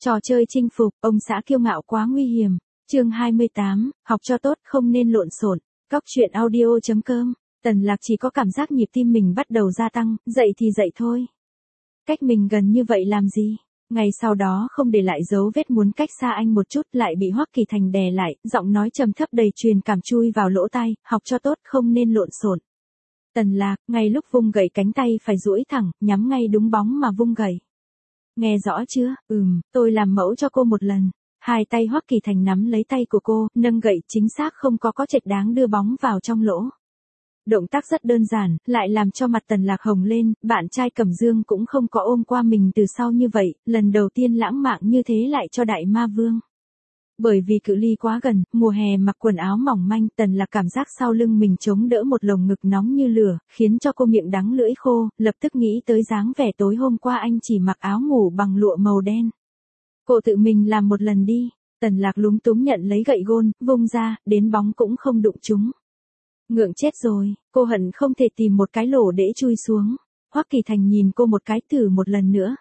Trò chơi chinh phục, ông xã kiêu ngạo quá nguy hiểm. Chương 28, học cho tốt không nên lộn xộn. Cóc truyện audio.com. Tần Lạc chỉ có cảm giác nhịp tim mình bắt đầu gia tăng, dậy thì dậy thôi. Cách mình gần như vậy làm gì? Ngày sau đó không để lại dấu vết muốn cách xa anh một chút lại bị Hoắc Kỳ Thành đè lại, giọng nói trầm thấp đầy truyền cảm chui vào lỗ tai, học cho tốt không nên lộn xộn. Tần Lạc, ngay lúc vung gậy cánh tay phải duỗi thẳng, nhắm ngay đúng bóng mà vung gậy. Nghe rõ chưa? Tôi làm mẫu cho cô một lần. Hai tay Hoắc Kỳ Thành nắm lấy tay của cô, nâng gậy chính xác không có trệt đáng đưa bóng vào trong lỗ. Động tác rất đơn giản, lại làm cho mặt Tần Lạc hồng lên, bạn trai Cẩm Dương cũng không có ôm qua mình từ sau như vậy, lần đầu tiên lãng mạn như thế lại cho đại ma vương. Bởi vì cự ly quá gần, mùa hè mặc quần áo mỏng manh, Tần Lạc cảm giác sau lưng mình chống đỡ một lồng ngực nóng như lửa, khiến cho cô miệng đắng lưỡi khô, lập tức nghĩ tới dáng vẻ tối hôm qua anh chỉ mặc áo ngủ bằng lụa màu đen. Cô tự mình làm một lần đi. Tần Lạc lúng túng nhận lấy gậy gôn, vung ra, đến bóng cũng không đụng trúng. Ngượng chết rồi, cô hận không thể tìm một cái lỗ để chui xuống. Hoắc Kỳ Thành nhìn cô một cái thử một lần nữa.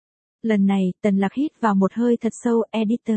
Lần này, Tần Lạc hít vào một hơi thật sâu, editor.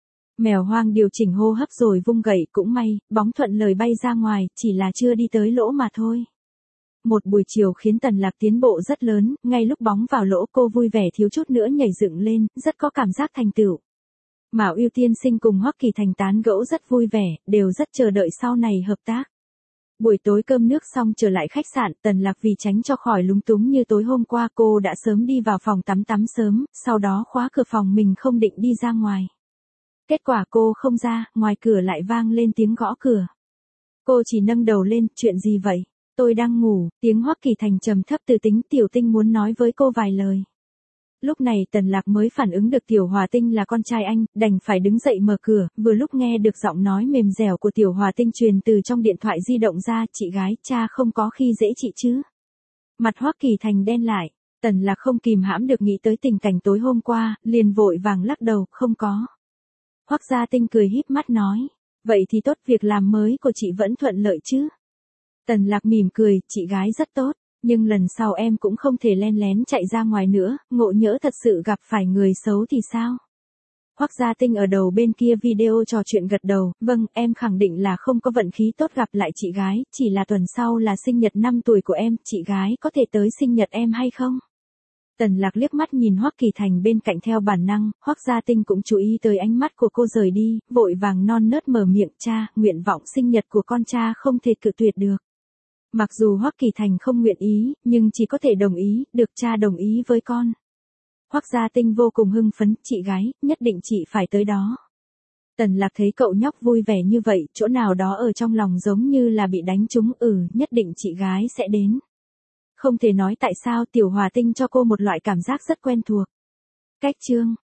Mèo hoang điều chỉnh hô hấp rồi vung gậy, cũng may, bóng thuận lời bay ra ngoài, chỉ là chưa đi tới lỗ mà thôi. Một buổi chiều khiến Tần Lạc tiến bộ rất lớn, ngay lúc bóng vào lỗ cô vui vẻ thiếu chút nữa nhảy dựng lên, rất có cảm giác thành tựu. Mạo Ưu tiên sinh cùng Hoắc Kỳ Thành tán gẫu rất vui vẻ, đều rất chờ đợi sau này hợp tác. Buổi tối cơm nước xong trở lại khách sạn, Tần Lạc vì tránh cho khỏi lúng túng như tối hôm qua cô đã sớm đi vào phòng tắm sớm, sau đó khóa cửa phòng mình không định đi ra ngoài. Kết quả cô không ra, ngoài cửa lại vang lên tiếng gõ cửa. Cô chỉ nâng đầu lên, chuyện gì vậy? Tôi đang ngủ, tiếng Hoắc Kỳ Thành trầm thấp từ tính Tiểu Tinh muốn nói với cô vài lời. Lúc này Tần Lạc mới phản ứng được Tiểu Hòa Tinh là con trai anh, đành phải đứng dậy mở cửa, vừa lúc nghe được giọng nói mềm dẻo của Tiểu Hòa Tinh truyền từ trong điện thoại di động ra, chị gái, cha không có khi dễ chị chứ. Mặt Hoắc Kỳ Thành đen lại, Tần Lạc không kìm hãm được nghĩ tới tình cảnh tối hôm qua, liền vội vàng lắc đầu, không có. Hoắc Gia Tinh cười híp mắt nói, vậy thì tốt, việc làm mới của chị vẫn thuận lợi chứ. Tần Lạc mỉm cười, chị gái rất tốt, nhưng lần sau em cũng không thể len lén chạy ra ngoài nữa, ngộ nhỡ thật sự gặp phải người xấu thì sao? Hoắc Gia Tinh ở đầu bên kia video trò chuyện gật đầu, vâng, em khẳng định là không có vận khí tốt gặp lại chị gái, chỉ là tuần sau là sinh nhật 5 tuổi của em, chị gái có thể tới sinh nhật em hay không? Tần Lạc liếc mắt nhìn Hoắc Kỳ Thành bên cạnh theo bản năng, Hoắc Gia Tinh cũng chú ý tới ánh mắt của cô rời đi, vội vàng non nớt mở miệng, cha, nguyện vọng sinh nhật của con cha không thể cự tuyệt được. Mặc dù Hoắc Kỳ Thành không nguyện ý, nhưng chỉ có thể đồng ý, được cha đồng ý với con. Hoắc Gia Tinh vô cùng hưng phấn, chị gái, nhất định chị phải tới đó. Tần Lạc thấy cậu nhóc vui vẻ như vậy, chỗ nào đó ở trong lòng giống như là bị đánh trúng, nhất định chị gái sẽ đến. Không thể nói tại sao Tiểu Hòa Tinh cho cô một loại cảm giác rất quen thuộc. Cách chương